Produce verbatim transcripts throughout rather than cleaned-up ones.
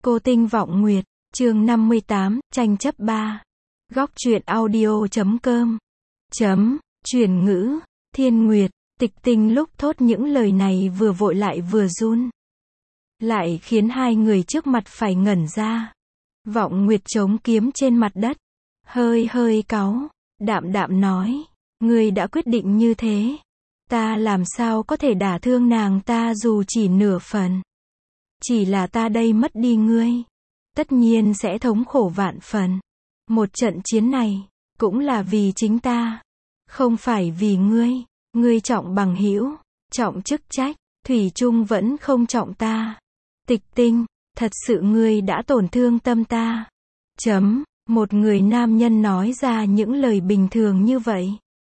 Cô Tinh Vọng Nguyệt, chương năm mươi tám, tranh chấp ba. Góc truyện audio chấm com. Chấm, chuyển ngữ, Thiên Nguyệt, Tịch Tinh lúc thốt những lời này vừa vội lại vừa run. Lại khiến hai người trước mặt phải ngẩn ra. Vọng Nguyệt chống kiếm trên mặt đất. Hơi hơi cáu, đạm đạm nói. Ngươi đã quyết định như thế. Ta làm sao có thể đả thương nàng ta dù chỉ nửa phần. Chỉ là ta đây mất đi ngươi. Tất nhiên sẽ thống khổ vạn phần. Một trận chiến này, cũng là vì chính ta. Không phải vì ngươi. Ngươi trọng bằng hữu, trọng chức trách, thủy chung vẫn không trọng ta. Tịch Tinh, thật sự ngươi đã tổn thương tâm ta. Chấm, một người nam nhân nói ra những lời bình thường như vậy.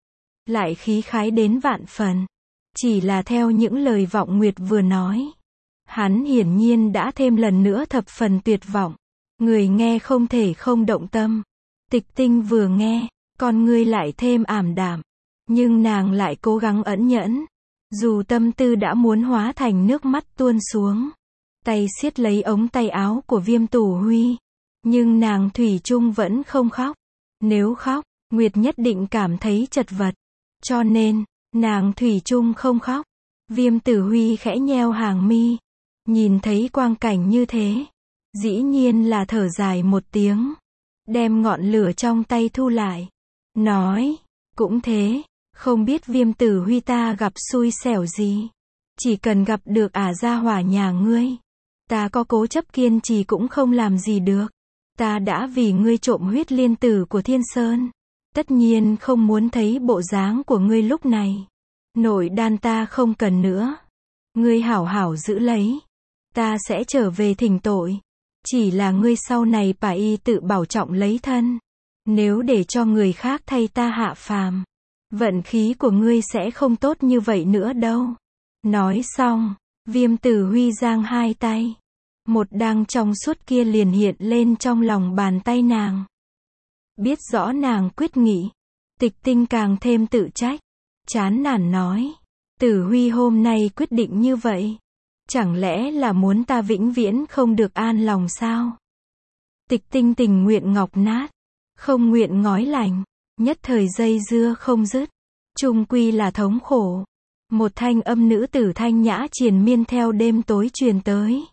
Lại khí khái đến vạn phần. Chỉ là theo những lời Vọng Nguyệt vừa nói. Hắn hiển nhiên đã thêm lần nữa thập phần tuyệt vọng. Người nghe không thể không động tâm. Tịch Tinh vừa nghe, con ngươi lại thêm ảm đạm. Nhưng nàng lại cố gắng ẩn nhẫn. Dù tâm tư đã muốn hóa thành nước mắt tuôn xuống. Tay siết lấy ống tay áo của Viêm Tủ Huy. Nhưng nàng thủy chung vẫn không khóc. Nếu khóc, Nguyệt nhất định cảm thấy chật vật. Cho nên, nàng thủy chung không khóc. Viêm Tử Huy khẽ nheo hàng mi. Nhìn thấy quang cảnh như thế. Dĩ nhiên là thở dài một tiếng. Đem ngọn lửa trong tay thu lại. Nói, cũng thế, không biết Viêm Tử Huy ta gặp xui xẻo gì. Chỉ cần gặp được ả gia hỏa nhà ngươi. Ta có cố chấp kiên trì cũng không làm gì được. Ta đã vì ngươi trộm huyết liên tử của Thiên Sơn. Tất nhiên không muốn thấy bộ dáng của ngươi lúc này. Nội đan ta không cần nữa. Ngươi hảo hảo giữ lấy. Ta sẽ trở về thỉnh tội. Chỉ là ngươi sau này phải y tự bảo trọng lấy thân. Nếu để cho người khác thay ta hạ phàm. Vận khí của ngươi sẽ không tốt như vậy nữa đâu. Nói xong, Viêm Tử Huy giang hai tay. Một đăng trong suốt kia liền hiện lên trong lòng bàn tay nàng. Biết rõ nàng quyết nghị. Tịch Tinh càng thêm tự trách. Chán nản nói. Tử Huy hôm nay quyết định như vậy. Chẳng lẽ là muốn ta vĩnh viễn không được an lòng sao? Tịch Tinh tình nguyện ngọc nát. Không nguyện ngói lành. Nhất thời dây dưa không dứt. Chung quy là thống khổ. Một thanh âm nữ tử thanh nhã triền miên theo đêm tối truyền tới.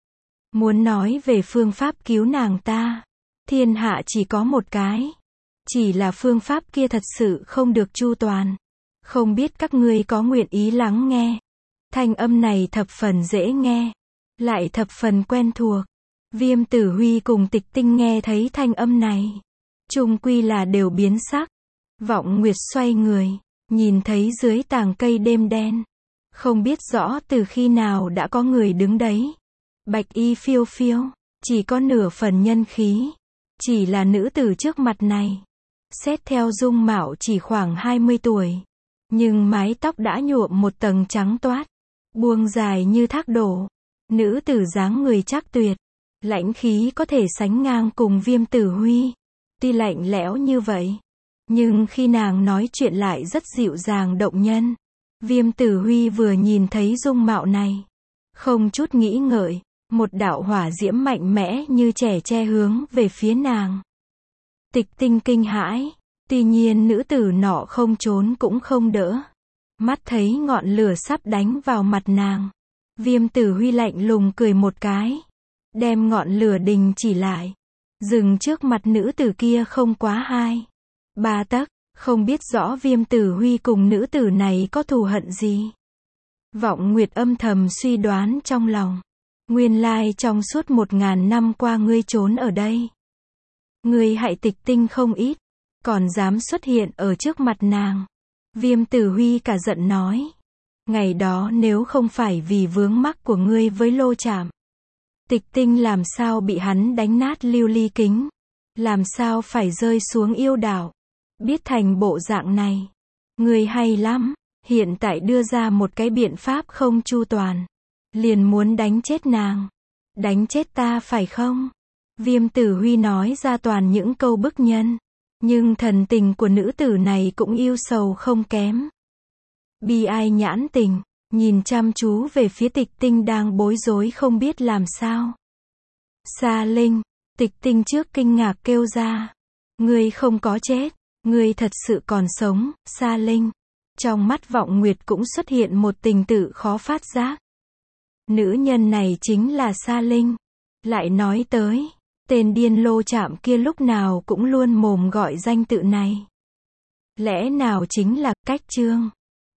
Muốn nói về phương pháp cứu nàng ta. Thiên hạ chỉ có một cái. Chỉ là phương pháp kia thật sự không được chu toàn. Không biết các ngươi có nguyện ý lắng nghe. Thanh âm này thập phần dễ nghe. Lại thập phần quen thuộc. Viêm Tử Huy cùng Tịch Tinh nghe thấy thanh âm này. Chung quy là đều biến sắc. Vọng Nguyệt xoay người. Nhìn thấy dưới tàng cây đêm đen. Không biết rõ từ khi nào đã có người đứng đấy. Bạch y phiêu phiêu. Chỉ có nửa phần nhân khí. Chỉ là nữ tử trước mặt này. Xét theo dung mạo chỉ khoảng hai mươi tuổi. Nhưng mái tóc đã nhuộm một tầng trắng toát. Buông dài như thác đổ. Nữ tử dáng người chắc tuyệt. Lãnh khí có thể sánh ngang cùng Viêm Tử Huy. Tuy lạnh lẽo như vậy. Nhưng khi nàng nói chuyện lại rất dịu dàng động nhân. Viêm Tử Huy vừa nhìn thấy dung mạo này. Không chút nghĩ ngợi. Một đạo hỏa diễm mạnh mẽ như trẻ tre hướng về phía nàng. Tịch Tinh kinh hãi. Tuy nhiên nữ tử nọ không trốn cũng không đỡ. Mắt thấy ngọn lửa sắp đánh vào mặt nàng. Viêm Tử Huy lạnh lùng cười một cái. Đem ngọn lửa đình chỉ lại. Dừng trước mặt nữ tử kia không quá hai. Ba tấc. Không biết rõ Viêm Tử Huy cùng nữ tử này có thù hận gì. Vọng Nguyệt âm thầm suy đoán trong lòng. Nguyên lai trong suốt một ngàn năm qua ngươi trốn ở đây. Ngươi hại Tịch Tinh không ít. Còn dám xuất hiện ở trước mặt nàng. Viêm Tử Huy cả giận nói. Ngày đó nếu không phải vì vướng mắc của ngươi với Lô Trạm. Tịch Tinh làm sao bị hắn đánh nát lưu ly kính. Làm sao phải rơi xuống yêu đảo. Biết thành bộ dạng này. Ngươi hay lắm. Hiện tại đưa ra một cái biện pháp không chu toàn. Liền muốn đánh chết nàng. Đánh chết ta phải không? Viêm Tử Huy nói ra toàn những câu bức nhân. Nhưng thần tình của nữ tử này cũng yêu sầu không kém. Bi ai nhãn tình, nhìn chăm chú về phía Tịch Tinh đang bối rối không biết làm sao. Sa Linh, Tịch Tinh trước kinh ngạc kêu ra. Ngươi không có chết, ngươi thật sự còn sống, Sa Linh. Trong mắt Vọng Nguyệt cũng xuất hiện một tình tự khó phát giác. Nữ nhân này chính là Sa Linh. Lại nói tới, tên điên lô chạm kia lúc nào cũng luôn mồm gọi danh tự này. Lẽ nào chính là Cách Trương?